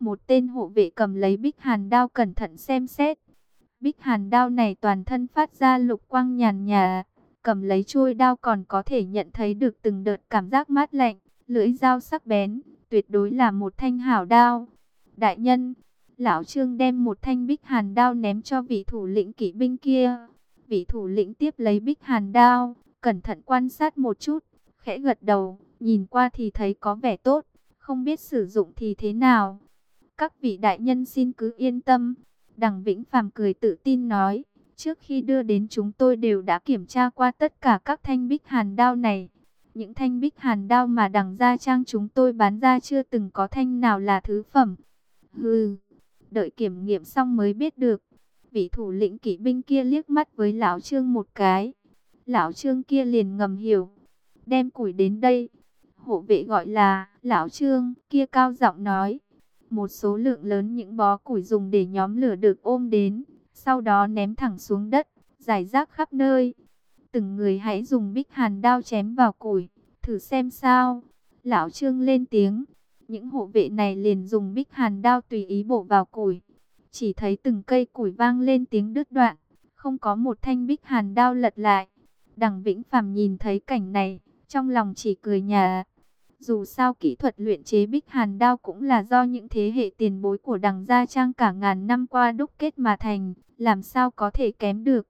Một tên hộ vệ cầm lấy Bích Hàn đao cẩn thận xem xét. Bích Hàn đao này toàn thân phát ra lục quang nhàn nhạt, cầm lấy chuôi đao còn có thể nhận thấy được từng đợt cảm giác mát lạnh, lưỡi dao sắc bén, tuyệt đối là một thanh hảo đao. Đại nhân, lão Trương đem một thanh Bích Hàn đao ném cho vị thủ lĩnh kỵ binh kia. Vị thủ lĩnh tiếp lấy Bích Hàn đao, cẩn thận quan sát một chút, khẽ gật đầu, nhìn qua thì thấy có vẻ tốt, không biết sử dụng thì thế nào. Các vị đại nhân xin cứ yên tâm. Đằng Vĩnh Phàm cười tự tin nói, trước khi đưa đến chúng tôi đều đã kiểm tra qua tất cả các thanh Bích Hàn đao này. Những thanh Bích Hàn đao mà đằng gia trang chúng tôi bán ra chưa từng có thanh nào là thứ phẩm. Hừ, đợi kiểm nghiệm xong mới biết được. Vị thủ lĩnh kỵ binh kia liếc mắt với lão Trương một cái. Lão Trương kia liền ngầm hiểu. Đem củi đến đây. Hộ vệ gọi là lão Trương kia cao giọng nói. Một số lượng lớn những bó củi dùng để nhóm lửa được ôm đến, sau đó ném thẳng xuống đất, rải rác khắp nơi. Từng người hãy dùng Bích Hàn đao chém vào củi, thử xem sao. Lão Trương lên tiếng. Những hộ vệ này liền dùng Bích Hàn đao tùy ý bổ vào củi. Chỉ thấy từng cây củi vang lên tiếng đứt đoạn, không có một thanh Bích Hàn đao lật lại. Đằng Vĩnh Phàm nhìn thấy cảnh này, trong lòng chỉ cười nhạt. Dù sao kỹ thuật luyện chế Bích Hàn đao cũng là do những thế hệ tiền bối của đằng gia trang cả ngàn năm qua đúc kết mà thành, làm sao có thể kém được.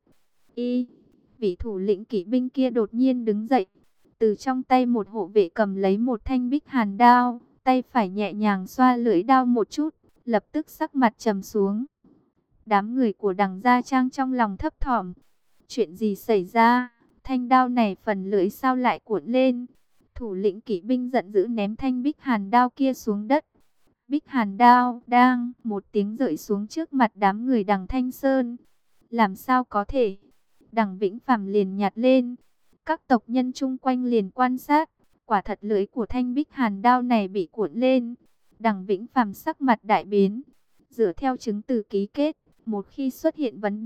Vị thủ lĩnh kỵ binh kia đột nhiên đứng dậy, từ trong tay một hộ vệ cầm lấy một thanh Bích Hàn đao, tay phải nhẹ nhàng xoa lưỡi đao một chút, lập tức sắc mặt trầm xuống. Đám người của đằng gia trang trong lòng thấp thỏm, chuyện gì xảy ra, thanh đao này phần lưỡi sao lại cuộn lên. Thủ lĩnh kỵ binh giận dữ ném thanh Bích Hàn đao kia xuống đất. Bích Hàn đao đang một tiếng rơi xuống trước mặt đám người đằng Thanh Sơn. Làm sao có thể? Đằng Vĩnh Phàm liền nhặt lên. Các tộc nhân chung quanh liền quan sát. Quả thật lưỡi của thanh Bích Hàn đao này bị cuộn lên. Đằng Vĩnh Phàm sắc mặt đại biến. Dựa theo chứng từ ký kết, một khi xuất hiện vấn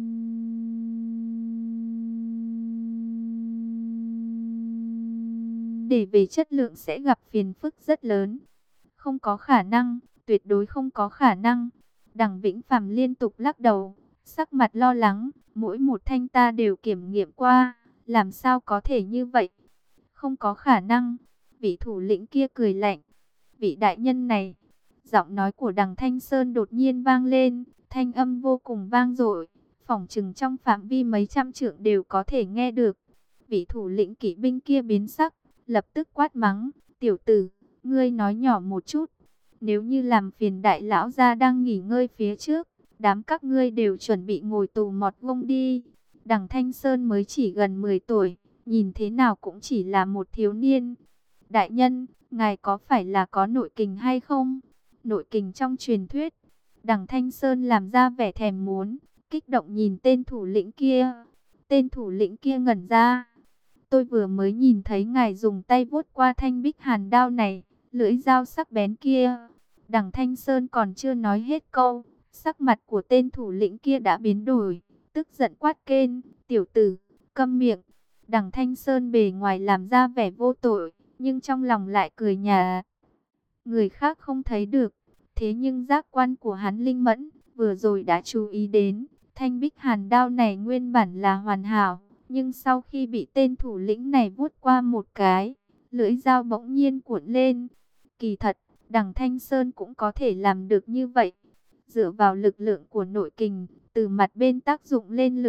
đề về chất lượng sẽ gặp phiền phức rất lớn. Không có khả năng, tuyệt đối không có khả năng. Đằng Vĩnh Phàm liên tục lắc đầu, sắc mặt lo lắng, mỗi một thanh ta đều kiểm nghiệm qua, làm sao có thể như vậy? Không có khả năng. Vị thủ lĩnh kia cười lạnh. Vị đại nhân này, giọng nói của đằng Thanh Sơn đột nhiên vang lên, thanh âm vô cùng vang dội, phỏng chừng trong phạm vi mấy trăm trượng đều có thể nghe được. Vị thủ lĩnh kỵ binh kia biến sắc, lập tức quát mắng, tiểu tử, ngươi nói nhỏ một chút. Nếu như làm phiền đại lão gia đang nghỉ ngơi phía trước, đám các ngươi đều chuẩn bị ngồi tù mọt gông đi. Đằng Thanh Sơn mới chỉ gần 10 tuổi, nhìn thế nào cũng chỉ là một thiếu niên. Đại nhân, ngài có phải là có nội kình hay không? Nội kình trong truyền thuyết. Đằng Thanh Sơn làm ra vẻ thèm muốn, kích động nhìn tên thủ lĩnh kia. Tên thủ lĩnh kia ngẩn ra. Tôi vừa mới nhìn thấy ngài dùng tay vuốt qua thanh Bích Hàn đao này, lưỡi dao sắc bén kia. Đằng Thanh Sơn còn chưa nói hết câu, sắc mặt của tên thủ lĩnh kia đã biến đổi, tức giận quát kên, tiểu tử, câm miệng. Đằng Thanh Sơn bề ngoài làm ra vẻ vô tội, nhưng trong lòng lại cười nhạt. Người khác không thấy được, thế nhưng giác quan của hắn linh mẫn, vừa rồi đã chú ý đến, thanh Bích Hàn đao này nguyên bản là hoàn hảo. Nhưng sau khi bị tên thủ lĩnh này vuốt qua một cái, lưỡi dao bỗng nhiên cuộn lên. Kỳ thật, đằng Thanh Sơn cũng có thể làm được như vậy. Dựa vào lực lượng của nội kình, từ mặt bên tác dụng lên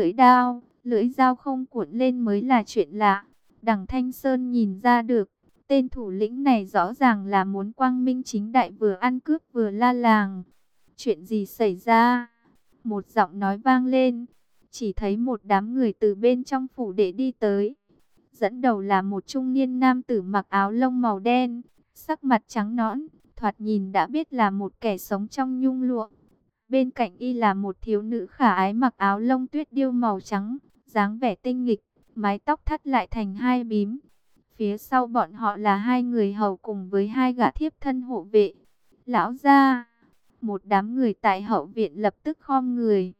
lưỡi dao không cuộn lên mới là chuyện lạ. Đằng Thanh Sơn nhìn ra được, tên thủ lĩnh này rõ ràng là muốn quang minh chính đại vừa ăn cướp vừa la làng. Chuyện gì xảy ra? Một giọng nói vang lên. Chỉ thấy một đám người từ bên trong phủ đệ đi tới. Dẫn đầu là một trung niên nam tử mặc áo lông màu đen, sắc mặt trắng nõn, thoạt nhìn đã biết là một kẻ sống trong nhung lụa. Bên cạnh y là một thiếu nữ khả ái mặc áo lông tuyết điêu màu trắng, dáng vẻ tinh nghịch, mái tóc thắt lại thành hai bím. Phía sau bọn họ là hai người hầu cùng với hai gã thiếp thân hộ vệ. Lão gia, một đám người tại hậu viện lập tức khom người.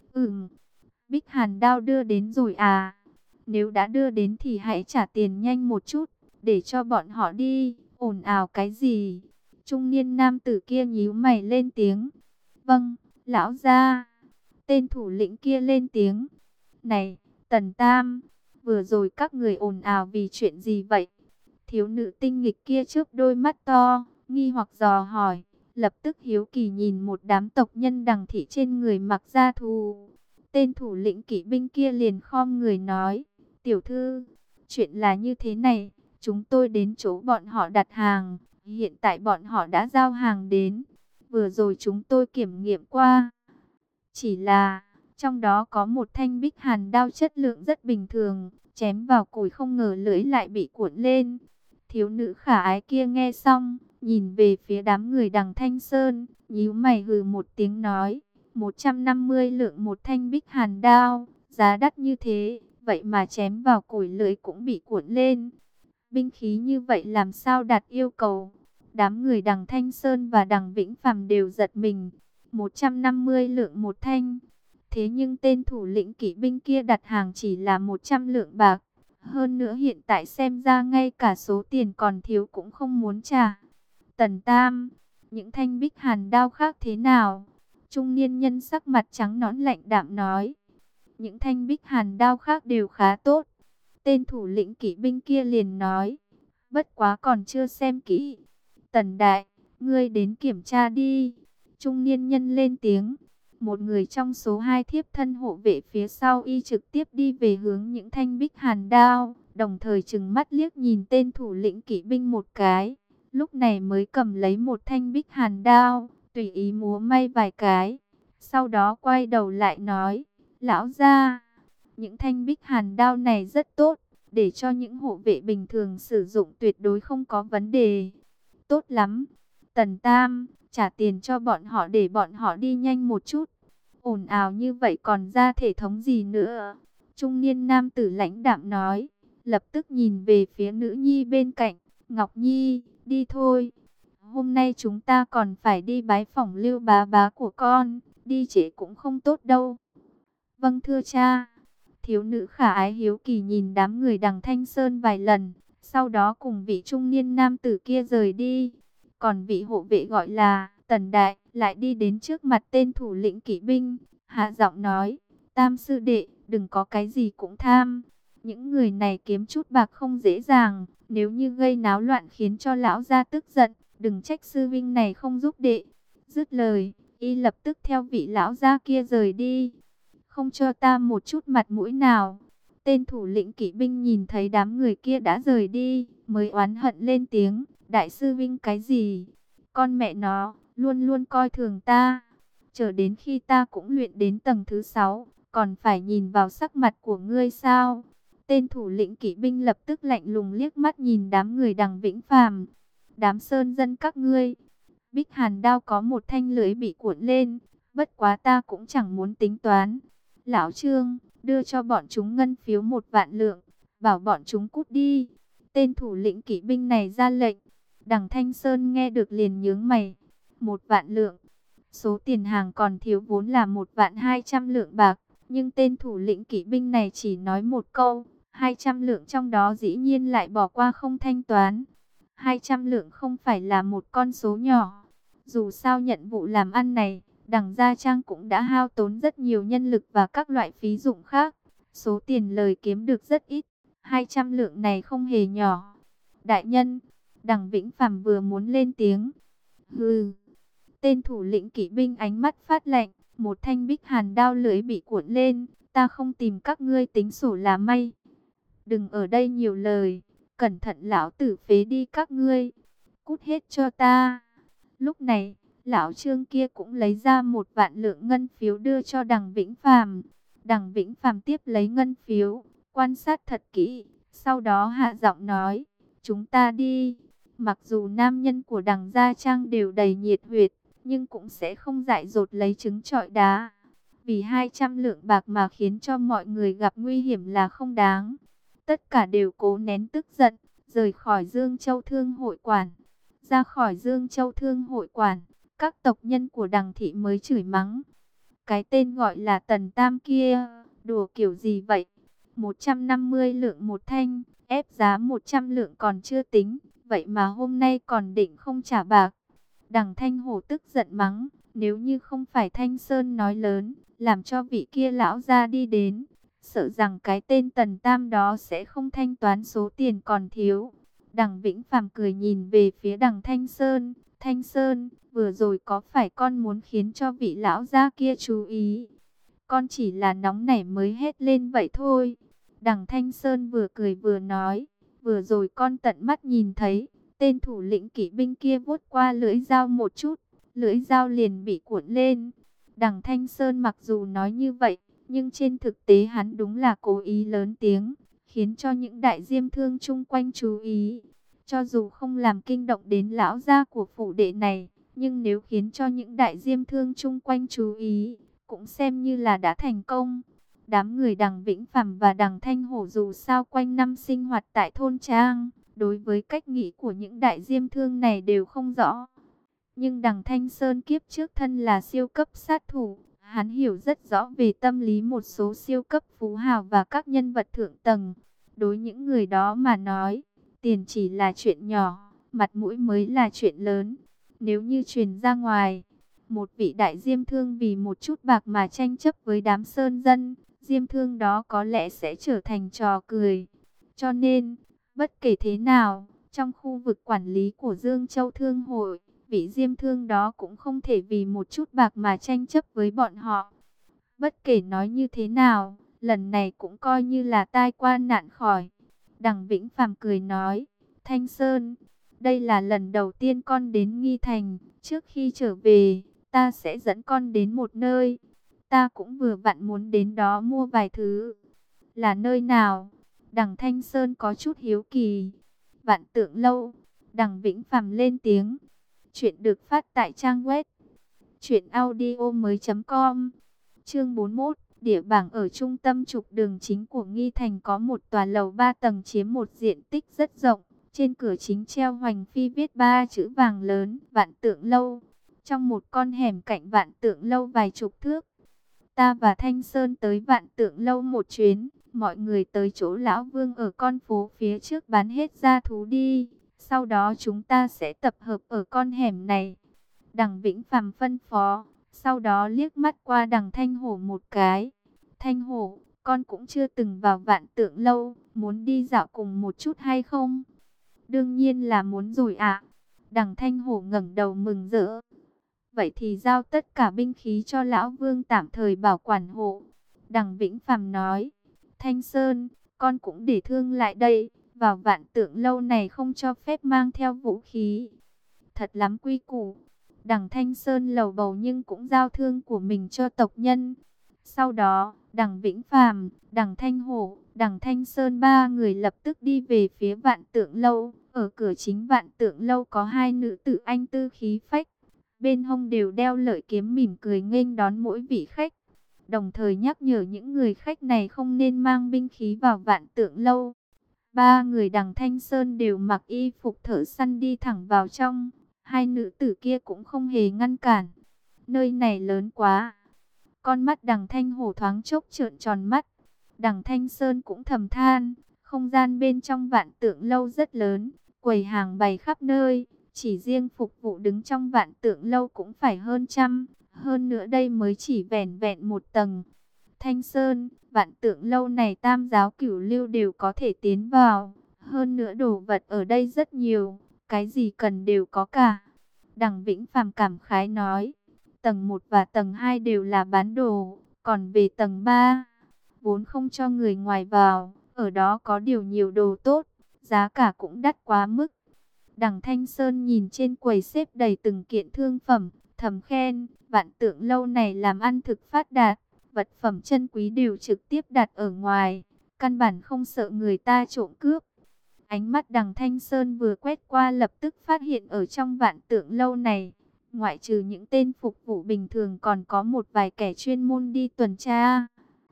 Bích Hàn đao đưa đến rồi à? Nếu đã đưa đến thì hãy trả tiền nhanh một chút, để cho bọn họ đi, ồn ào cái gì? Trung niên nam tử kia nhíu mày lên tiếng. Vâng, lão gia. Tên thủ lĩnh kia lên tiếng. Này, Tần Tam, vừa rồi các người ồn ào vì chuyện gì vậy? Thiếu nữ tinh nghịch kia chớp đôi mắt to, nghi hoặc dò hỏi, lập tức hiếu kỳ nhìn một đám tộc nhân Đằng thị trên người mặc da thú. Tên thủ lĩnh kỵ binh kia liền khom người nói, tiểu thư, chuyện là như thế này, chúng tôi đến chỗ bọn họ đặt hàng, hiện tại bọn họ đã giao hàng đến, vừa rồi chúng tôi kiểm nghiệm qua. Chỉ là, trong đó có một thanh bích hàn đao chất lượng rất bình thường, chém vào củi không ngờ lưỡi lại bị cuộn lên. Thiếu nữ khả ái kia nghe xong, nhìn về phía đám người Đằng Thanh Sơn, nhíu mày hừ một tiếng nói, 150 lượng một thanh bích hàn đao, giá đắt như thế, vậy mà chém vào củi lưỡi cũng bị cuộn lên. Binh khí như vậy làm sao đạt yêu cầu? Đám người Đằng Thanh Sơn và Đằng Vĩnh Phàm đều giật mình. 150 lượng một thanh. Thế nhưng tên thủ lĩnh kỵ binh kia đặt hàng chỉ là 100 lượng bạc. Hơn nữa hiện tại xem ra ngay cả số tiền còn thiếu cũng không muốn trả. Tần Tam, những thanh bích hàn đao khác thế nào? Trung niên nhân sắc mặt trắng nõn lạnh đạm nói. Những thanh bích hàn đao khác đều khá tốt. Tên thủ lĩnh kỵ binh kia liền nói. Bất quá còn chưa xem kỹ. Tần Đại, ngươi đến kiểm tra đi. Trung niên nhân lên tiếng. Một người trong số 2 thiếp thân hộ vệ phía sau y trực tiếp đi về hướng những thanh bích hàn đao, đồng thời trừng mắt liếc nhìn tên thủ lĩnh kỵ binh một cái. Lúc này mới cầm lấy một thanh bích hàn đao, tùy ý múa may vài cái. Sau đó quay đầu lại nói, lão gia, những thanh bích hàn đao này rất tốt, để cho những hộ vệ bình thường sử dụng tuyệt đối không có vấn đề. Tốt lắm, Tần Tam, trả tiền cho bọn họ để bọn họ đi nhanh một chút. Ồn ào như vậy còn ra thể thống gì nữa? Trung niên nam tử lãnh đạm nói, lập tức nhìn về phía nữ nhi bên cạnh. Ngọc Nhi, đi thôi. Hôm nay chúng ta còn phải đi bái phỏng Lưu bá bá của con, đi trễ cũng không tốt đâu. Vâng thưa cha. Thiếu nữ khả ái hiếu kỳ nhìn đám người Đằng Thanh Sơn vài lần, sau đó cùng vị trung niên nam tử kia rời đi. Còn vị hộ vệ gọi là Tần Đại lại đi đến trước mặt tên thủ lĩnh kỵ binh, hạ giọng nói, Tam sư đệ, đừng có cái gì cũng tham. Những người này kiếm chút bạc không dễ dàng, nếu như gây náo loạn khiến cho lão gia tức giận, đừng trách sư vinh này không giúp đệ. Dứt lời, y lập tức theo vị lão gia kia rời đi. Không cho ta một chút mặt mũi nào. Tên thủ lĩnh kỵ binh nhìn thấy đám người kia đã rời đi, mới oán hận lên tiếng, đại sư Vinh cái gì? Con mẹ nó, luôn luôn coi thường ta. Chờ đến khi ta cũng luyện đến tầng thứ 6, còn phải nhìn vào sắc mặt của ngươi sao? Tên thủ lĩnh kỵ binh lập tức lạnh lùng liếc mắt nhìn đám người Đằng Vĩnh Phàm. Đám sơn dân các ngươi. Bích hàn đao có một thanh lưỡi bị cuộn lên, bất quá ta cũng chẳng muốn tính toán. Lão Trương, đưa cho bọn chúng ngân phiếu 1.000.000 lượng, bảo bọn chúng cút đi. Tên thủ lĩnh kỵ binh này ra lệnh. Đằng Thanh Sơn nghe được liền nhướng mày. 1.000.000 lượng. Số tiền hàng còn thiếu vốn là 1.200.000 lượng bạc. Nhưng tên thủ lĩnh kỵ binh này chỉ nói một câu. 200 lượng trong đó dĩ nhiên lại bỏ qua không thanh toán. 200 lượng không phải là một con số nhỏ. Dù sao nhận vụ làm ăn này, Đằng Gia Trang cũng đã hao tốn rất nhiều nhân lực và các loại phí dụng khác. Số tiền lời kiếm được rất ít. 200 lượng này không hề nhỏ. Đại nhân, Đằng Vĩnh Phàm vừa muốn lên tiếng. Hừ. Tên thủ lĩnh kỵ binh ánh mắt phát lạnh. Một thanh bích hàn đao lưỡi bị cuộn lên. Ta không tìm các ngươi tính sổ là may. Đừng ở đây nhiều lời. Cẩn thận lão tử phế đi các ngươi. Cút hết cho ta. Lúc này, lão Trương kia cũng lấy ra 1.000.000 lượng ngân phiếu đưa cho Đằng Vĩnh Phàm. Đằng Vĩnh Phàm tiếp lấy ngân phiếu, quan sát thật kỹ, sau đó hạ giọng nói, chúng ta đi. Mặc dù nam nhân của Đằng Gia Trang đều đầy nhiệt huyết, nhưng cũng sẽ không dại dột lấy trứng trọi đá. Vì 200 lượng bạc mà khiến cho mọi người gặp nguy hiểm là không đáng. Tất cả đều cố nén tức giận, rời khỏi Dương Châu Thương Hội Quản. Ra khỏi Dương Châu Thương Hội Quản, các tộc nhân của Đằng thị mới chửi mắng. Cái tên gọi là Tần Tam kia, đùa kiểu gì vậy? 150 lượng một thanh, ép giá 100 lượng còn chưa tính, vậy mà hôm nay còn định không trả bạc. Đằng Thanh Hổ tức giận mắng, nếu như không phải Thanh Sơn nói lớn, làm cho vị kia lão ra đi đến, sợ rằng cái tên Tần Tam đó sẽ không thanh toán số tiền còn thiếu. Đằng Vĩnh Phàm cười nhìn về phía đằng Thanh Sơn, Thanh Sơn, vừa rồi có phải con muốn khiến cho vị lão gia kia chú ý? Con chỉ là nóng nảy mới hét lên vậy thôi. Đằng Thanh Sơn vừa cười vừa nói, vừa rồi con tận mắt nhìn thấy, tên thủ lĩnh kỵ binh kia vuốt qua lưỡi dao một chút, lưỡi dao liền bị cuộn lên. Đằng Thanh Sơn mặc dù nói như vậy, nhưng trên thực tế hắn đúng là cố ý lớn tiếng, khiến cho những đại diêm thương chung quanh chú ý. Cho dù không làm kinh động đến lão gia của phủ đệ này, nhưng nếu khiến cho những đại diêm thương chung quanh chú ý, cũng xem như là đã thành công. Đám người đằng Vĩnh Phàm và đằng Thanh Hổ dù sao quanh năm sinh hoạt tại thôn trang, đối với cách nghĩ của những đại diêm thương này đều không rõ. Nhưng đằng Thanh Sơn kiếp trước thân là siêu cấp sát thủ, hắn hiểu rất rõ về tâm lý một số siêu cấp phú hào và các nhân vật thượng tầng. Đối những người đó mà nói, tiền chỉ là chuyện nhỏ, mặt mũi mới là chuyện lớn. Nếu như truyền ra ngoài, một vị đại diêm thương vì một chút bạc mà tranh chấp với đám sơn dân, diêm thương đó có lẽ sẽ trở thành trò cười. Cho nên, bất kể thế nào, trong khu vực quản lý của Dương Châu Thương hội, vị diêm thương đó cũng không thể vì một chút bạc mà tranh chấp với bọn họ. Bất kể nói như thế nào, lần này cũng coi như là tai qua nạn khỏi. Đằng Vĩnh Phàm cười nói, Thanh Sơn, đây là lần đầu tiên con đến Nghi Thành, trước khi trở về, ta sẽ dẫn con đến một nơi. Ta cũng vừa vặn muốn đến đó mua vài thứ. Là nơi nào? Đằng Thanh Sơn có chút hiếu kỳ. Vạn Tượng Lâu. Đằng Vĩnh Phàm lên tiếng. Chuyện được phát tại trang web truyệnaudiomoi.com. Chương 41, địa bảng ở trung tâm trục đường chính của Nghi Thành có một tòa lầu 3 tầng chiếm một diện tích rất rộng. Trên cửa chính treo hoành phi viết 3 chữ vàng lớn, Vạn Tượng Lâu. Trong một con hẻm cạnh Vạn Tượng Lâu vài chục thước, ta và Thanh Sơn tới Vạn Tượng Lâu một chuyến. Mọi người tới chỗ Lão Vương ở con phố phía trước bán hết gia thú đi. Sau đó chúng ta sẽ tập hợp ở con hẻm này. Đằng Vĩnh Phàm phân phó. Sau đó liếc mắt qua đằng Thanh Hổ một cái. Thanh Hổ, con cũng chưa từng vào Vạn Tượng Lâu, muốn đi dạo cùng một chút hay không? Đương nhiên là muốn rồi ạ. Đằng Thanh Hổ ngẩng đầu mừng rỡ. Vậy thì giao tất cả binh khí cho Lão Vương tạm thời bảo quản hộ. Đằng Vĩnh Phàm nói, Thanh Sơn, con cũng để thương lại đây. Vào Vạn Tượng Lâu này không cho phép mang theo vũ khí. Thật lắm quy củ. Đằng Thanh Sơn lầu bầu nhưng cũng giao thương của mình cho tộc nhân. Sau đó, đằng Vĩnh Phàm, đằng Thanh Hổ, đằng Thanh Sơn ba người lập tức đi về phía Vạn Tượng Lâu. Ở cửa chính Vạn Tượng Lâu có hai nữ tử anh tư khí phách. Bên hông đều đeo lợi kiếm mỉm cười nghênh đón mỗi vị khách. Đồng thời nhắc nhở những người khách này không nên mang binh khí vào Vạn Tượng Lâu. Ba người đằng Thanh Sơn đều mặc y phục thợ săn đi thẳng vào trong. Hai nữ tử kia cũng không hề ngăn cản. Nơi này lớn quá. Con mắt đằng Thanh Hổ thoáng chốc trợn tròn mắt. Đằng Thanh Sơn cũng thầm than. Không gian bên trong Vạn Tượng Lâu rất lớn. Quầy hàng bày khắp nơi. Chỉ riêng phục vụ đứng trong Vạn Tượng Lâu cũng phải hơn trăm. Hơn nữa đây mới chỉ vẻn vẹn một tầng. Thanh Sơn, Vạn Tượng Lâu này tam giáo cửu lưu đều có thể tiến vào. Hơn nữa đồ vật ở đây rất nhiều. Cái gì cần đều có cả. Đằng Vĩnh Phàm cảm khái nói. Tầng 1 và tầng 2 đều là bán đồ. Còn về tầng 3, vốn không cho người ngoài vào. Ở đó có điều nhiều đồ tốt. Giá cả cũng đắt quá mức. Đằng Thanh Sơn nhìn trên quầy xếp đầy từng kiện thương phẩm, thầm khen, Vạn Tượng Lâu này làm ăn thực phát đạt, vật phẩm chân quý đều trực tiếp đặt ở ngoài, căn bản không sợ người ta trộm cướp. Ánh mắt đằng Thanh Sơn vừa quét qua lập tức phát hiện ở trong Vạn Tượng Lâu này, ngoại trừ những tên phục vụ bình thường còn có một vài kẻ chuyên môn đi tuần tra.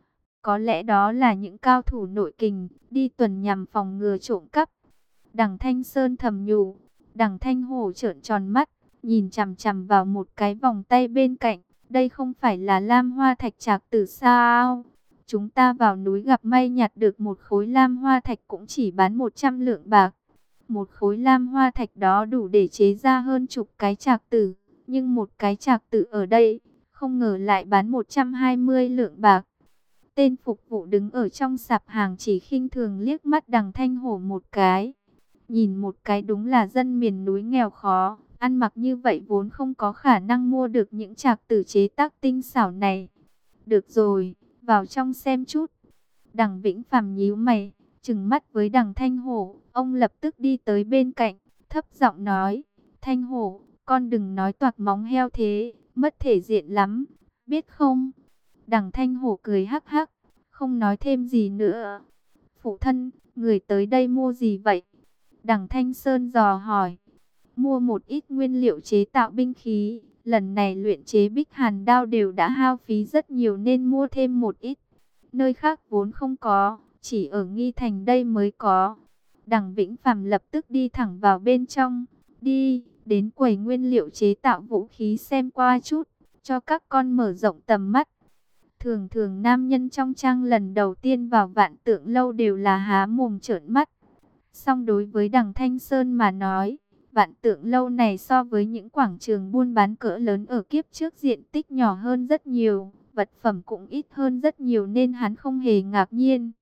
Có lẽ đó là những cao thủ nội kình, đi tuần nhằm phòng ngừa trộm cắp. Đằng Thanh Sơn thầm nhủ, đằng Thanh Hổ trợn tròn mắt, nhìn chằm chằm vào một cái vòng tay bên cạnh. Đây không phải là lam hoa thạch trạc tử sao? Chúng ta vào núi gặp may nhặt được một khối lam hoa thạch cũng chỉ bán 100 lượng bạc. Một khối lam hoa thạch đó đủ để chế ra hơn chục cái trạc tử. Nhưng một cái trạc tử ở đây, không ngờ lại bán 120 lượng bạc. Tên phục vụ đứng ở trong sạp hàng chỉ khinh thường liếc mắt Đằng Thanh Hổ một cái. Nhìn một cái đúng là dân miền núi nghèo khó, ăn mặc như vậy vốn không có khả năng mua được những trạc tử chế tác tinh xảo này. Được rồi, vào trong xem chút. Đằng Vĩnh Phàm nhíu mày, trừng mắt với Đằng Thanh Hổ. Ông lập tức đi tới bên cạnh, thấp giọng nói: Thanh Hổ, con đừng nói toạc móng heo thế, mất thể diện lắm, biết không? Đằng Thanh Hổ cười hắc hắc, không nói thêm gì nữa. Phụ thân, người tới đây mua gì vậy? Đằng Thanh Sơn dò hỏi. Mua một ít nguyên liệu chế tạo binh khí. Lần này luyện chế Bích Hàn đao đều đã hao phí rất nhiều nên mua thêm một ít. Nơi khác vốn không có, chỉ ở Nghi Thành đây mới có. Đằng Vĩnh Phàm lập tức đi thẳng vào bên trong. Đi, đến quầy nguyên liệu chế tạo vũ khí xem qua chút, cho các con mở rộng tầm mắt. Thường thường nam nhân trong trang lần đầu tiên vào Vạn Tượng lâu đều là há mồm trợn mắt. Song đối với Đằng Thanh Sơn mà nói, Vạn Tượng lâu này so với những quảng trường buôn bán cỡ lớn ở kiếp trước diện tích nhỏ hơn rất nhiều, vật phẩm cũng ít hơn rất nhiều nên hắn không hề ngạc nhiên.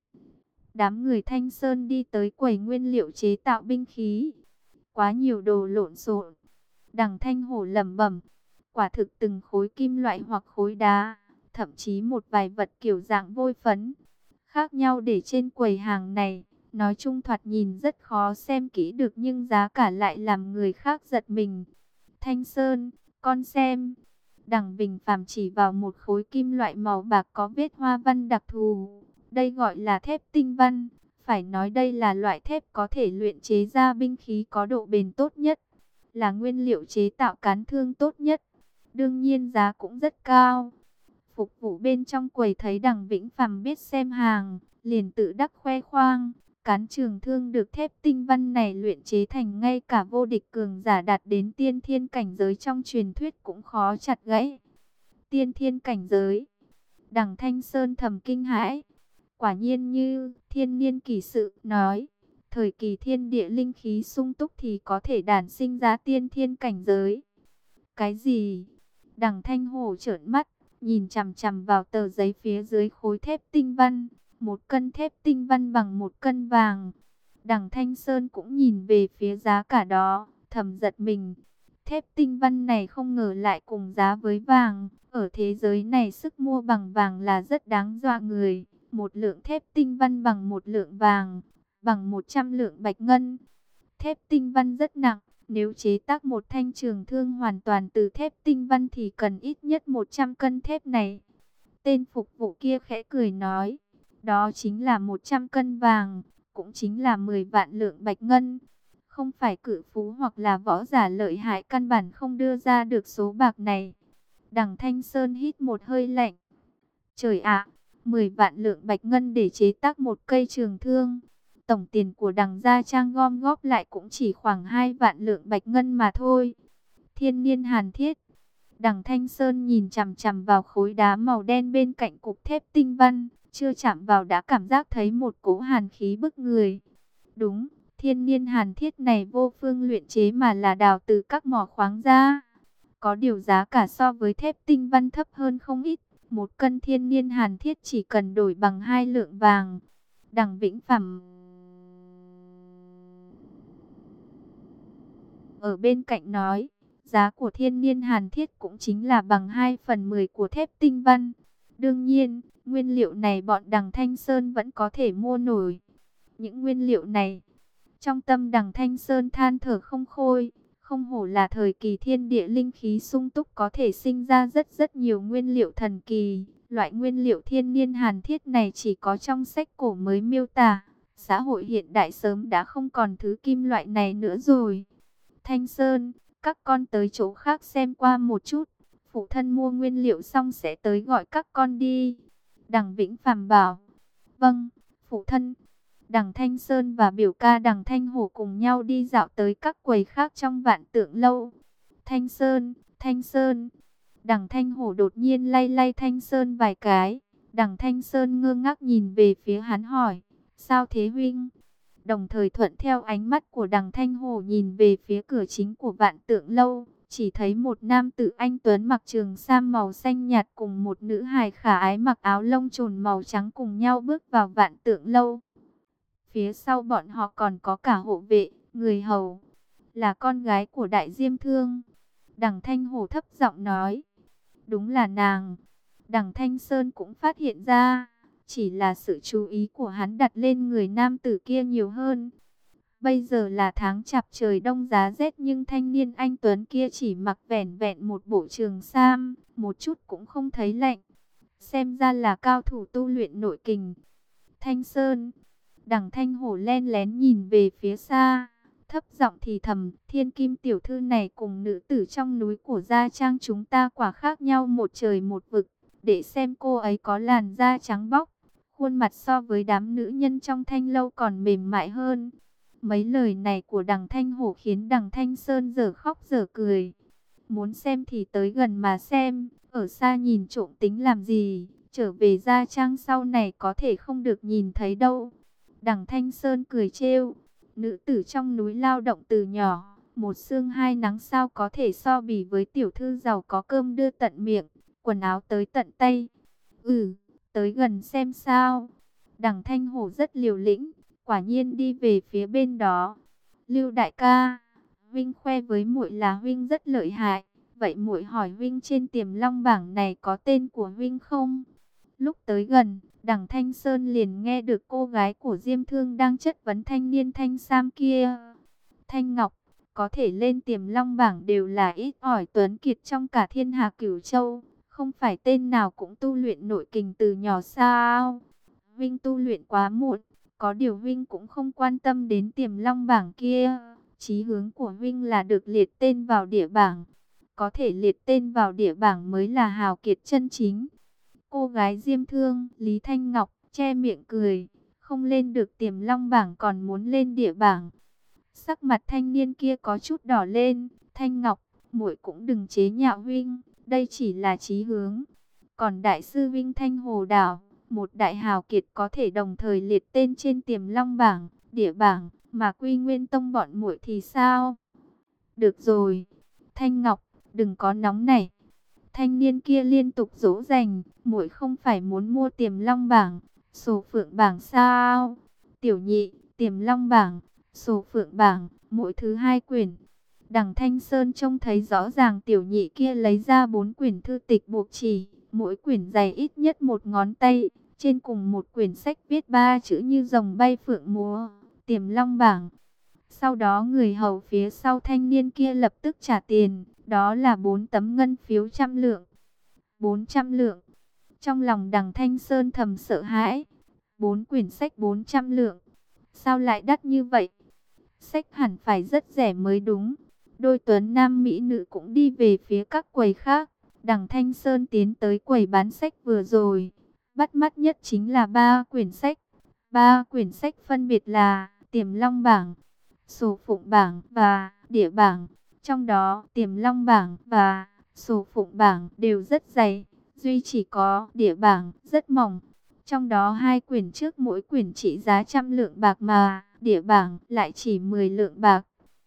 Đám người Thanh Sơn đi tới quầy nguyên liệu chế tạo binh khí. Quá nhiều đồ lộn xộn. Đằng Thanh Hổ lẩm bẩm, quả thực từng khối kim loại hoặc khối đá, thậm chí một vài vật kiểu dạng vôi phấn khác nhau để trên quầy hàng này. Nói chung thoạt nhìn rất khó xem kỹ được nhưng giá cả lại làm người khác giật mình. Thanh Sơn, con xem. Đằng Vĩnh Phàm chỉ vào một khối kim loại màu bạc có vết hoa văn đặc thù. Đây gọi là thép tinh văn. Phải nói đây là loại thép có thể luyện chế ra binh khí có độ bền tốt nhất. Là nguyên liệu chế tạo cán thương tốt nhất. Đương nhiên giá cũng rất cao. Phục vụ bên trong quầy thấy Đằng Vĩnh Phàm biết xem hàng, liền tự đắc khoe khoang. Cán trường thương được thép tinh văn này luyện chế thành ngay cả vô địch cường giả đạt đến tiên thiên cảnh giới trong truyền thuyết cũng khó chặt gãy. Tiên thiên cảnh giới. Đằng Thanh Sơn thầm kinh hãi. Quả nhiên như Thiên Niên Kỷ Sự nói, thời kỳ thiên địa linh khí sung túc thì có thể đản sinh ra tiên thiên cảnh giới. Cái gì? Đằng Thanh Hổ trợn mắt, nhìn chằm chằm vào tờ giấy phía dưới khối thép tinh văn. 1 cân thép tinh văn bằng 1 cân vàng. Đằng Thanh Sơn cũng nhìn về phía giá cả đó, thầm giật mình. Thép tinh văn này không ngờ lại cùng giá với vàng. Ở thế giới này sức mua bằng vàng là rất đáng dọa người. 1 lượng thép tinh văn bằng 1 lượng vàng, bằng 100 lượng bạch ngân. Thép tinh văn rất nặng. Nếu chế tác một thanh trường thương hoàn toàn từ thép tinh văn thì cần ít nhất 100 cân thép này. Tên phục vụ kia khẽ cười nói. Đó chính là 100 cân vàng, cũng chính là 10 vạn lượng bạch ngân. Không phải cự phú hoặc là võ giả lợi hại căn bản không đưa ra được số bạc này. Đằng Thanh Sơn hít một hơi lạnh. Trời ạ, 10 vạn lượng bạch ngân để chế tác một cây trường thương. Tổng tiền của Đằng Gia Trang gom góp lại cũng chỉ khoảng 2 vạn lượng bạch ngân mà thôi. Thiên Niên Hàn Thiết. Đằng Thanh Sơn nhìn chằm chằm vào khối đá màu đen bên cạnh cục thép tinh văn. Chưa chạm vào đã cảm giác thấy một cỗ hàn khí bức người. Đúng, Thiên Niên Hàn Thiết này vô phương luyện chế mà là đào từ các mỏ khoáng ra. Có điều giá cả so với thép tinh văn thấp hơn không ít. 1 cân Thiên Niên Hàn Thiết chỉ cần đổi bằng 2 lượng vàng. Đằng Vĩnh Phàm ở bên cạnh nói, giá của Thiên Niên Hàn Thiết cũng chính là bằng 2/10 của thép tinh văn. Đương nhiên, nguyên liệu này bọn Đằng Thanh Sơn vẫn có thể mua nổi. Những nguyên liệu này, trong tâm Đằng Thanh Sơn than thở không khôi. Không hổ là thời kỳ thiên địa linh khí sung túc có thể sinh ra rất nhiều nguyên liệu thần kỳ. Loại nguyên liệu Thiên Niên Hàn Thiết này chỉ có trong sách cổ mới miêu tả. Xã hội hiện đại sớm đã không còn thứ kim loại này nữa rồi. Thanh Sơn, các con tới chỗ khác xem qua một chút. Phụ thân mua nguyên liệu xong sẽ tới gọi các con đi. Đằng Vĩnh Phàm bảo. Vâng, phụ thân. Đằng Thanh Sơn và biểu ca Đằng Thanh Hổ cùng nhau đi dạo tới các quầy khác trong Vạn Tượng lâu. Thanh Sơn, Thanh Sơn. Đằng Thanh Hổ đột nhiên lay lay Thanh Sơn vài cái. Đằng Thanh Sơn ngơ ngác nhìn về phía hắn hỏi. Sao thế huynh? đồng thời thuận theo ánh mắt của Đằng Thanh Hổ nhìn về phía cửa chính của Vạn Tượng Lâu. Chỉ thấy một nam tử anh tuấn mặc trường sam màu xanh nhạt cùng một nữ hài khả ái mặc áo lông trồn màu trắng cùng nhau bước vào Vạn Tượng Lâu. Phía sau bọn họ còn có cả hộ vệ, người hầu, là con gái của Đại Diêm Thương. Đằng Thanh Hổ thấp giọng nói, đúng là nàng. Đằng Thanh Sơn cũng phát hiện ra, chỉ là sự chú ý của hắn đặt lên người nam tử kia nhiều hơn. Bây giờ là tháng chạp trời đông giá rét nhưng thanh niên anh tuấn kia chỉ mặc vẻn vẹn một bộ trường sam, một chút cũng không thấy lạnh. Xem ra là cao thủ tu luyện nội kình. Thanh Sơn, Đằng Thanh Hổ len lén nhìn về phía xa, thấp giọng thì thầm, Thiên Kim tiểu thư này cùng nữ tử trong núi của Gia Trang chúng ta quả khác nhau một trời một vực. Để xem cô ấy có làn da trắng bóc, khuôn mặt so với đám nữ nhân trong thanh lâu còn mềm mại hơn. Mấy lời này của Đằng Thanh Hổ khiến Đằng Thanh Sơn dở khóc dở cười. Muốn xem thì tới gần mà xem, ở xa nhìn trộm tính làm gì, trở về Gia Trang sau này có thể không được nhìn thấy đâu. Đằng Thanh Sơn cười trêu, nữ tử trong núi lao động từ nhỏ, một sương hai nắng sao có thể so bì với tiểu thư giàu có cơm đưa tận miệng, quần áo tới tận tay. Tới gần xem sao. Đằng Thanh Hổ rất liều lĩnh, quả nhiên đi về phía bên đó. Lưu đại ca, Vinh khoe với muội là Vinh rất lợi hại, vậy muội hỏi Vinh trên Tiềm Long bảng này có tên của Vinh không? Lúc tới gần, Đằng Thanh Sơn liền nghe được cô gái của Diêm Thương đang chất vấn thanh niên thanh sam kia. Thanh Ngọc, có thể lên Tiềm Long bảng đều là ít ỏi tuấn kiệt trong cả thiên hà Cửu Châu, không phải tên nào cũng tu luyện nội kình từ nhỏ sao? Vinh tu luyện quá muộn, có điều Vinh cũng không quan tâm đến Tiềm Long bảng kia. Chí hướng của Vinh là được liệt tên vào địa bảng. Có thể liệt tên vào địa bảng mới là hào kiệt chân chính. Cô gái Diêm Thương, Lý Thanh Ngọc, che miệng cười. Không lên được Tiềm Long bảng còn muốn lên địa bảng. Sắc mặt thanh niên kia có chút đỏ lên. Thanh Ngọc, muội cũng đừng chế nhạo Vinh, đây chỉ là chí hướng. Còn đại sư Vinh Thanh Hồ Đảo, một đại hào kiệt có thể đồng thời liệt tên trên Tiềm Long bảng, địa bảng, mà Quy Nguyên Tông bọn muội thì sao? Được rồi, Thanh Ngọc, đừng có nóng nảy. Thanh niên kia liên tục dỗ dành, muội không phải muốn mua Tiềm Long bảng, Sổ Phượng bảng sao? Tiểu nhị, Tiềm Long bảng, Sổ Phượng bảng, mỗi thứ 2 quyển. Đằng Thanh Sơn trông thấy rõ ràng tiểu nhị kia lấy ra 4 quyển thư tịch buộc chỉ, mỗi quyển dày ít nhất 1 ngón tay, trên cùng một quyển sách viết 3 chữ như rồng bay phượng múa, Tiềm Long bảng. Sau đó người hầu phía sau thanh niên kia lập tức trả tiền, đó là 4 tấm ngân phiếu 100 lượng. 400 lượng. Trong lòng Đằng Thanh Sơn thầm sợ hãi, 4 quyển sách 400 lượng, sao lại đắt như vậy? Sách hẳn phải rất rẻ mới đúng. Đôi tuấn nam mỹ nữ cũng đi về phía các quầy khác. Đằng Thanh Sơn tiến tới quầy bán sách vừa rồi, bắt mắt nhất chính là 3 quyển sách. 3 quyển sách phân biệt là Tiềm Long bảng, Sổ Phụng bảng và Địa bảng. Trong đó Tiềm Long bảng và Sổ Phụng bảng đều rất dày, duy chỉ có Địa bảng rất mỏng. Trong đó 2 quyển trước mỗi quyển trị giá 100 lượng bạc mà Địa bảng lại chỉ 10 lượng bạc.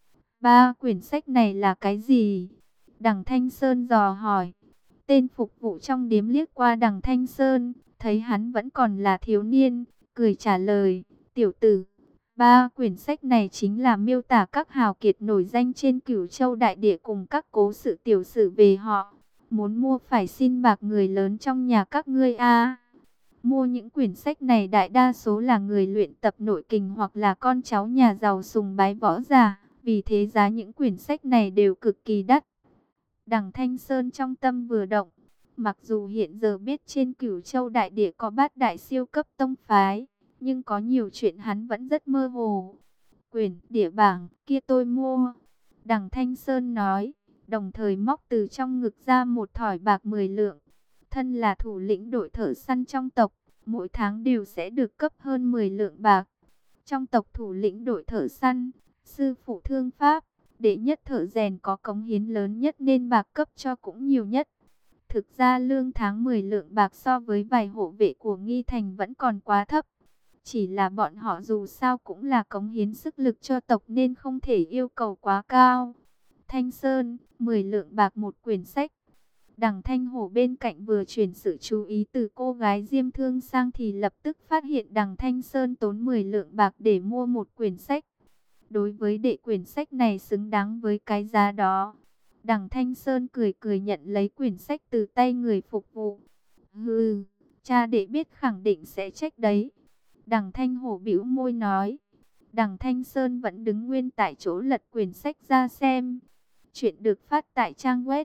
3 quyển sách này là cái gì? Đằng Thanh Sơn dò hỏi. Tên phục vụ trong điếm liếc qua Đằng Thanh Sơn, thấy hắn vẫn còn là thiếu niên, cười trả lời, tiểu tử, 3 quyển sách này chính là miêu tả các hào kiệt nổi danh trên Cửu Châu đại địa cùng các cố sự tiểu sử về họ. Muốn mua phải xin bạc người lớn trong nhà các ngươi a. Mua những quyển sách này đại đa số là người luyện tập nội kình hoặc là con cháu nhà giàu sùng bái võ giả, vì thế giá những quyển sách này đều cực kỳ đắt. Đằng Thanh Sơn trong tâm vừa động, mặc dù hiện giờ biết trên Cửu Châu đại địa có 8 đại siêu cấp tông phái, nhưng có nhiều chuyện hắn vẫn rất mơ hồ. Quyển Địa bảng kia tôi mua, Đằng Thanh Sơn nói, đồng thời móc từ trong ngực ra một thỏi bạc 10 lượng. Thân là thủ lĩnh đội thợ săn trong tộc, mỗi tháng đều sẽ được cấp hơn 10 lượng bạc. Trong tộc thủ lĩnh đội thợ săn, sư phụ thương pháp, đệ nhất thợ rèn có cống hiến lớn nhất nên bạc cấp cho cũng nhiều nhất. Thực ra lương tháng 10 lượng bạc so với vài hộ vệ của Nghi Thành vẫn còn quá thấp. Chỉ là bọn họ dù sao cũng là cống hiến sức lực cho tộc nên không thể yêu cầu quá cao. Thanh Sơn, 10 lượng bạc một quyển sách. Đằng Thanh Hổ bên cạnh vừa chuyển sự chú ý từ cô gái Diêm Thương sang thì lập tức phát hiện đằng Thanh Sơn tốn 10 lượng bạc để mua một quyển sách. Đối với đệ quyển sách này xứng đáng với cái giá đó. Đằng Thanh Sơn cười cười nhận lấy quyển sách từ tay người phục vụ. Hừ, cha đệ biết khẳng định sẽ trách đấy. Đằng Thanh Hổ bĩu môi nói. Đằng Thanh Sơn vẫn đứng nguyên tại chỗ lật quyển sách ra xem. Chuyện được phát tại trang web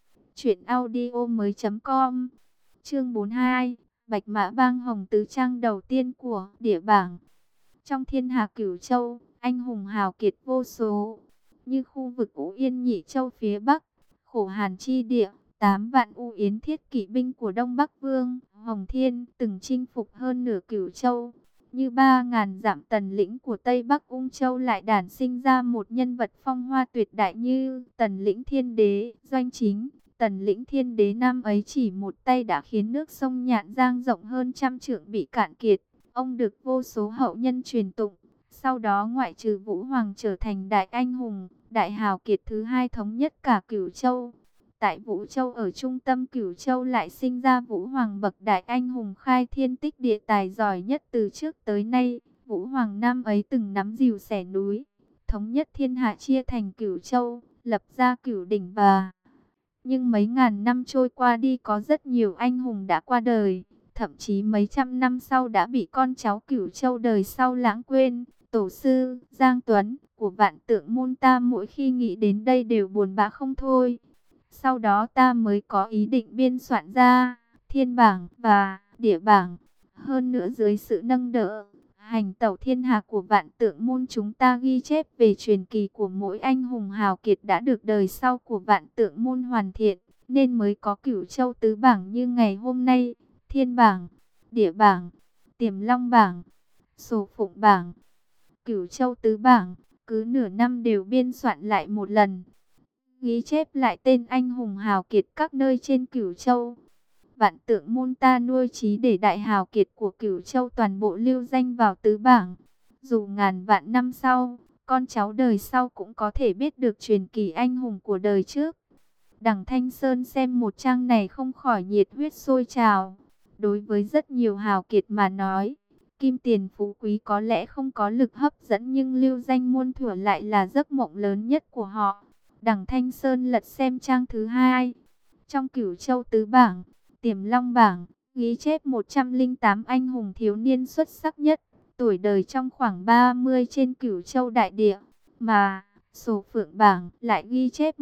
truyệnaudiomoi.com. Chương 42, Bạch Mã Bang Hồng tứ trang đầu tiên của Địa Bảng. Trong thiên hà Cửu Châu, anh hùng hào kiệt vô số, như khu vực Ú Yên Nhị Châu phía Bắc, Khổ Hàn chi địa, 8 vạn U Yến thiết kỵ binh của Đông Bắc Vương Hồng Thiên từng chinh phục hơn nửa Cửu Châu. Như 3.000 dặm tần lĩnh của Tây Bắc Ung Châu lại đản sinh ra một nhân vật phong hoa tuyệt đại như Tần Lĩnh Thiên Đế Doanh Chính. Tần Lĩnh Thiên Đế năm ấy chỉ một tay đã khiến nước sông Nhạn Giang rộng hơn trăm trượng bị cạn kiệt. Ông được vô số hậu nhân truyền tụng. Sau đó ngoại trừ Vũ Hoàng trở thành đại anh hùng, đại hào kiệt thứ hai thống nhất cả Cửu Châu. Tại Vũ Châu ở trung tâm Cửu Châu lại sinh ra Vũ Hoàng bậc đại anh hùng khai thiên tích địa tài giỏi nhất từ trước tới nay. Vũ Hoàng năm ấy từng nắm rìu xẻ núi, thống nhất thiên hạ chia thành Cửu Châu, lập ra Cửu Đỉnh và... Nhưng mấy ngàn năm trôi qua đi có rất nhiều anh hùng đã qua đời, thậm chí mấy trăm năm sau đã bị con cháu Cửu Châu đời sau lãng quên. Tổ sư Giang Tuấn của Vạn Tượng môn ta mỗi khi nghĩ đến đây đều buồn bã không thôi. Sau đó ta mới có ý định biên soạn ra Thiên Bảng và Địa Bảng. Hơn nữa dưới sự nâng đỡ, hành tẩu thiên hạ của Vạn Tượng môn chúng ta ghi chép về truyền kỳ của mỗi anh hùng hào kiệt đã được đời sau của Vạn Tượng môn hoàn thiện, nên mới có Cửu Châu tứ bảng như ngày hôm nay: Thiên Bảng, Địa Bảng, Tiềm Long Bảng, Sổ Phụng Bảng. Cửu Châu tứ bảng cứ nửa năm đều biên soạn lại một lần, ghi chép lại tên anh hùng hào kiệt các nơi trên Cửu Châu. Vạn Tượng môn ta nuôi chí để đại hào kiệt của Cửu Châu toàn bộ lưu danh vào tứ bảng. Dù ngàn vạn năm sau, con cháu đời sau cũng có thể biết được truyền kỳ anh hùng của đời trước. Đằng Thanh Sơn xem một trang này không khỏi nhiệt huyết sôi trào. Đối với rất nhiều hào kiệt mà nói, kim tiền phú quý có lẽ không có lực hấp dẫn, nhưng lưu danh muôn thuở lại là giấc mộng lớn nhất của họ. Đằng Thanh Sơn lật xem trang thứ hai. Trong Cửu Châu tứ bảng, Tiềm Long bảng ghi chép 108 anh hùng thiếu niên xuất sắc nhất, tuổi đời trong khoảng 30 trên Cửu Châu đại địa, mà Sổ Phượng bảng lại ghi chép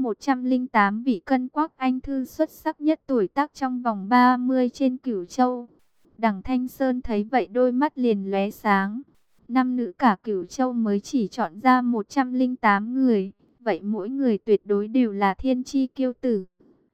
108 vị cân quắc anh thư xuất sắc nhất tuổi tác trong vòng 30 trên Cửu Châu. Đằng Thanh Sơn thấy vậy đôi mắt liền lóe sáng. Nam nữ cả Cửu Châu mới chỉ chọn ra 108 người, vậy mỗi người tuyệt đối đều là thiên chi kiêu tử.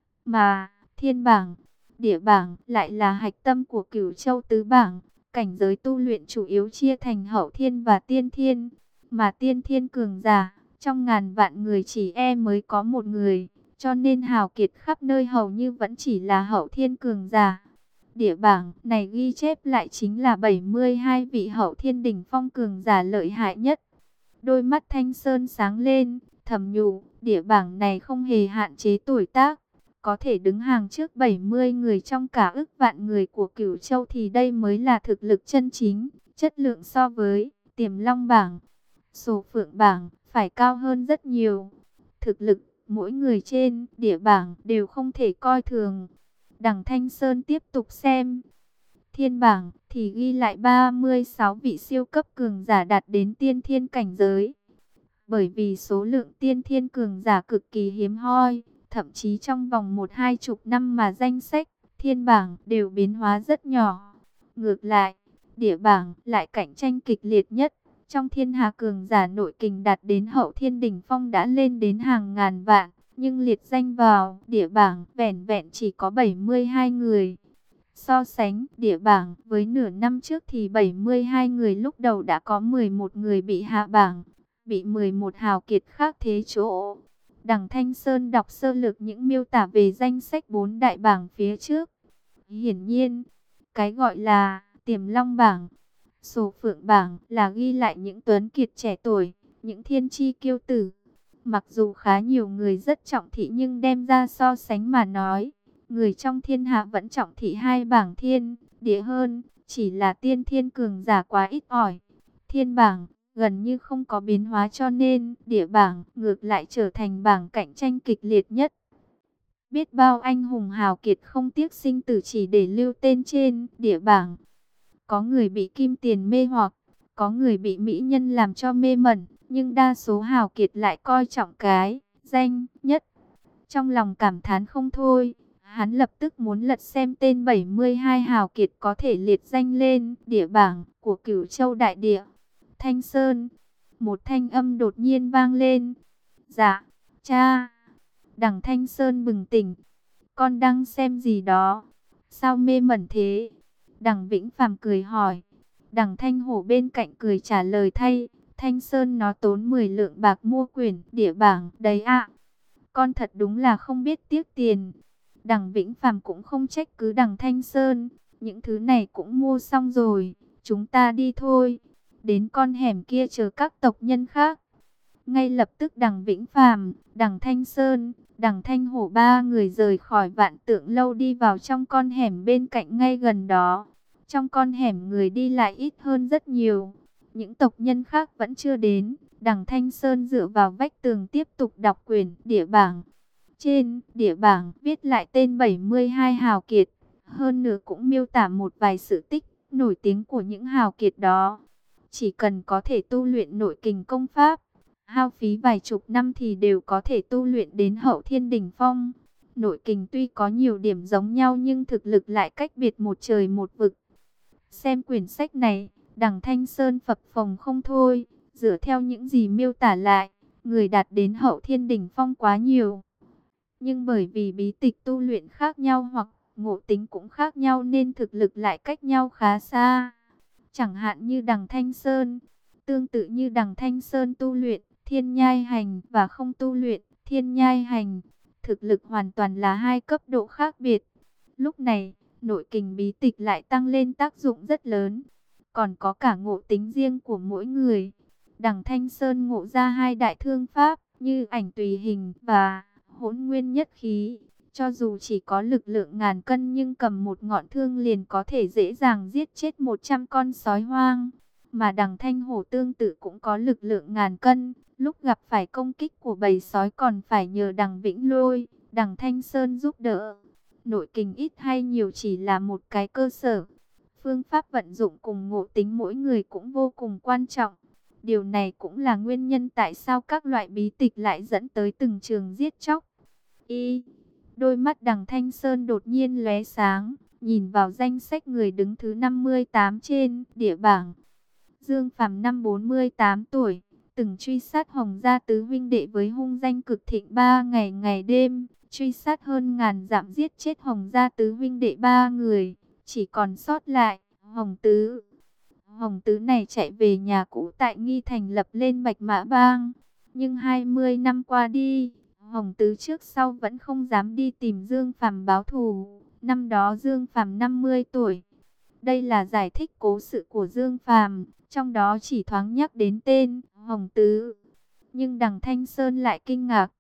Mà Thiên Bảng, Địa Bảng lại là hạch tâm của Cửu Châu tứ bảng. Cảnh giới tu luyện chủ yếu chia thành hậu thiên và tiên thiên, mà tiên thiên cường giả trong ngàn vạn người chỉ mới có một người, cho nên hào kiệt khắp nơi hầu như vẫn chỉ là hậu thiên cường giả. Địa bảng này ghi chép lại chính là 72 vị hậu thiên đỉnh phong cường giả lợi hại nhất. Đôi mắt Thanh Sơn sáng lên, thầm nhủ, địa bảng này không hề hạn chế tuổi tác, có thể đứng hàng trước 70 người trong cả ức vạn người của Cửu Châu thì đây mới là thực lực chân chính. Chất lượng so với Tiềm Long bảng, Sổ Phượng bảng phải cao hơn rất nhiều. Thực lực mỗi người trên địa bảng đều không thể coi thường. Đằng Thanh Sơn tiếp tục xem. Thiên bảng thì ghi lại 36 vị siêu cấp cường giả đạt đến tiên thiên cảnh giới. Bởi vì số lượng tiên thiên cường giả cực kỳ hiếm hoi, thậm chí trong vòng 1-20 năm mà danh sách thiên bảng đều biến hóa rất nhỏ. Ngược lại, địa bảng lại cạnh tranh kịch liệt nhất. Trong thiên hạ cường giả nội kình đạt đến hậu thiên đỉnh phong đã lên đến hàng ngàn vạn, nhưng liệt danh vào địa bảng vẻn vẹn chỉ có 72 người. So sánh địa bảng với nửa năm trước thì 72 người lúc đầu đã có 11 người bị hạ bảng, bị 11 hào kiệt khác thế chỗ. Đằng Thanh Sơn đọc sơ lược những miêu tả về danh sách 4 đại bảng phía trước. Hiển nhiên, cái gọi là Tiềm Long bảng, Sổ phượng bảng là ghi lại những tuấn kiệt trẻ tuổi, những thiên chi kiêu tử. Mặc dù khá nhiều người rất trọng thị nhưng đem ra so sánh mà nói, người trong thiên hạ vẫn trọng thị hai bảng thiên, địa hơn, chỉ là tiên thiên cường giả quá ít ỏi. Thiên bảng gần như không có biến hóa cho nên địa bảng ngược lại trở thành bảng cạnh tranh kịch liệt nhất. Biết bao anh hùng hào kiệt không tiếc sinh tử chỉ để lưu tên trên địa bảng. Có người bị kim tiền mê hoặc, có người bị mỹ nhân làm cho mê mẩn, nhưng đa số hào kiệt lại coi trọng cái danh nhất. Trong lòng cảm thán không thôi, hắn lập tức muốn lật xem tên 72 hào kiệt có thể liệt danh lên địa bảng của Cửu Châu đại địa. Thanh Sơn, một thanh âm đột nhiên vang lên. Dạ, cha. Đằng Thanh Sơn bừng tỉnh. Con đang xem gì đó? Sao mê mẩn thế? Đằng Vĩnh Phàm cười hỏi. Đằng Thanh Hổ bên cạnh cười trả lời thay. Thanh Sơn nó tốn 10 lượng bạc mua quyển địa bảng đấy ạ. Con thật đúng là không biết tiếc tiền. Đằng Vĩnh Phàm cũng không trách cứ đằng Thanh Sơn. Những thứ này cũng mua xong rồi. Chúng ta đi thôi. Đến con hẻm kia chờ các tộc nhân khác. Ngay lập tức đằng Vĩnh Phàm, đằng Thanh Sơn, đằng Thanh Hổ ba người rời khỏi Vạn Tượng Lâu đi vào trong con hẻm bên cạnh ngay gần đó. Trong con hẻm người đi lại ít hơn rất nhiều. Những tộc nhân khác vẫn chưa đến. Đằng Thanh Sơn dựa vào vách tường tiếp tục đọc quyển địa bảng. Trên địa bảng viết lại tên 72 hào kiệt. Hơn nữa cũng miêu tả một vài sự tích nổi tiếng của những hào kiệt đó. Chỉ cần có thể tu luyện nội kình công pháp, hao phí vài chục năm thì đều có thể tu luyện đến hậu thiên đỉnh phong. Nội kình tuy có nhiều điểm giống nhau nhưng thực lực lại cách biệt một trời một vực. Xem quyển sách này, đằng Thanh Sơn phập phồng không thôi. Dựa theo những gì miêu tả lại, người đạt đến hậu thiên đỉnh phong quá nhiều. Nhưng bởi vì bí tịch tu luyện khác nhau hoặc ngộ tính cũng khác nhau nên thực lực lại cách nhau khá xa. Chẳng hạn như đằng Thanh Sơn, tương tự như đằng Thanh Sơn tu luyện thiên nhai hành và không tu luyện thiên nhai hành, thực lực hoàn toàn là hai cấp độ khác biệt. Lúc này, nội kình bí tịch lại tăng lên tác dụng rất lớn, còn có cả ngộ tính riêng của mỗi người. Đằng Thanh Sơn ngộ ra hai đại thương pháp như ảnh tùy hình và hỗn nguyên nhất khí. Cho dù chỉ có lực lượng ngàn cân nhưng cầm một ngọn thương liền có thể dễ dàng giết chết 100 con sói hoang. Mà đằng Thanh Hổ tương tự cũng có lực lượng ngàn cân. Lúc gặp phải công kích của bầy sói còn phải nhờ đằng Vĩnh Lôi, đằng Thanh Sơn giúp đỡ. Nội kình ít hay nhiều chỉ là một cái cơ sở. Phương pháp vận dụng cùng ngộ tính mỗi người cũng vô cùng quan trọng. Điều này cũng là nguyên nhân tại sao các loại bí tịch lại dẫn tới từng trường giết chóc. Đôi mắt đằng Thanh Sơn đột nhiên lóe sáng, nhìn vào danh sách người đứng thứ 58 trên địa bảng. Dương Phàm năm 48 tuổi, từng truy sát Hồng gia tứ huynh đệ với hung danh cực thịnh 3 ngày ngày đêm, truy sát hơn ngàn dặm giết chết Hồng gia tứ huynh đệ 3 người, chỉ còn sót lại Hồng Tứ. Hồng Tứ này chạy về nhà cũ tại Nghi Thành lập lên Bạch Mã Bang, nhưng 20 năm qua đi, Hồng Tứ trước sau vẫn không dám đi tìm Dương Phàm báo thù. Năm đó Dương Phàm 50 tuổi. Đây là giải thích cố sự của Dương Phàm, trong đó chỉ thoáng nhắc đến tên Hồng Tứ. Nhưng đằng Thanh Sơn lại kinh ngạc,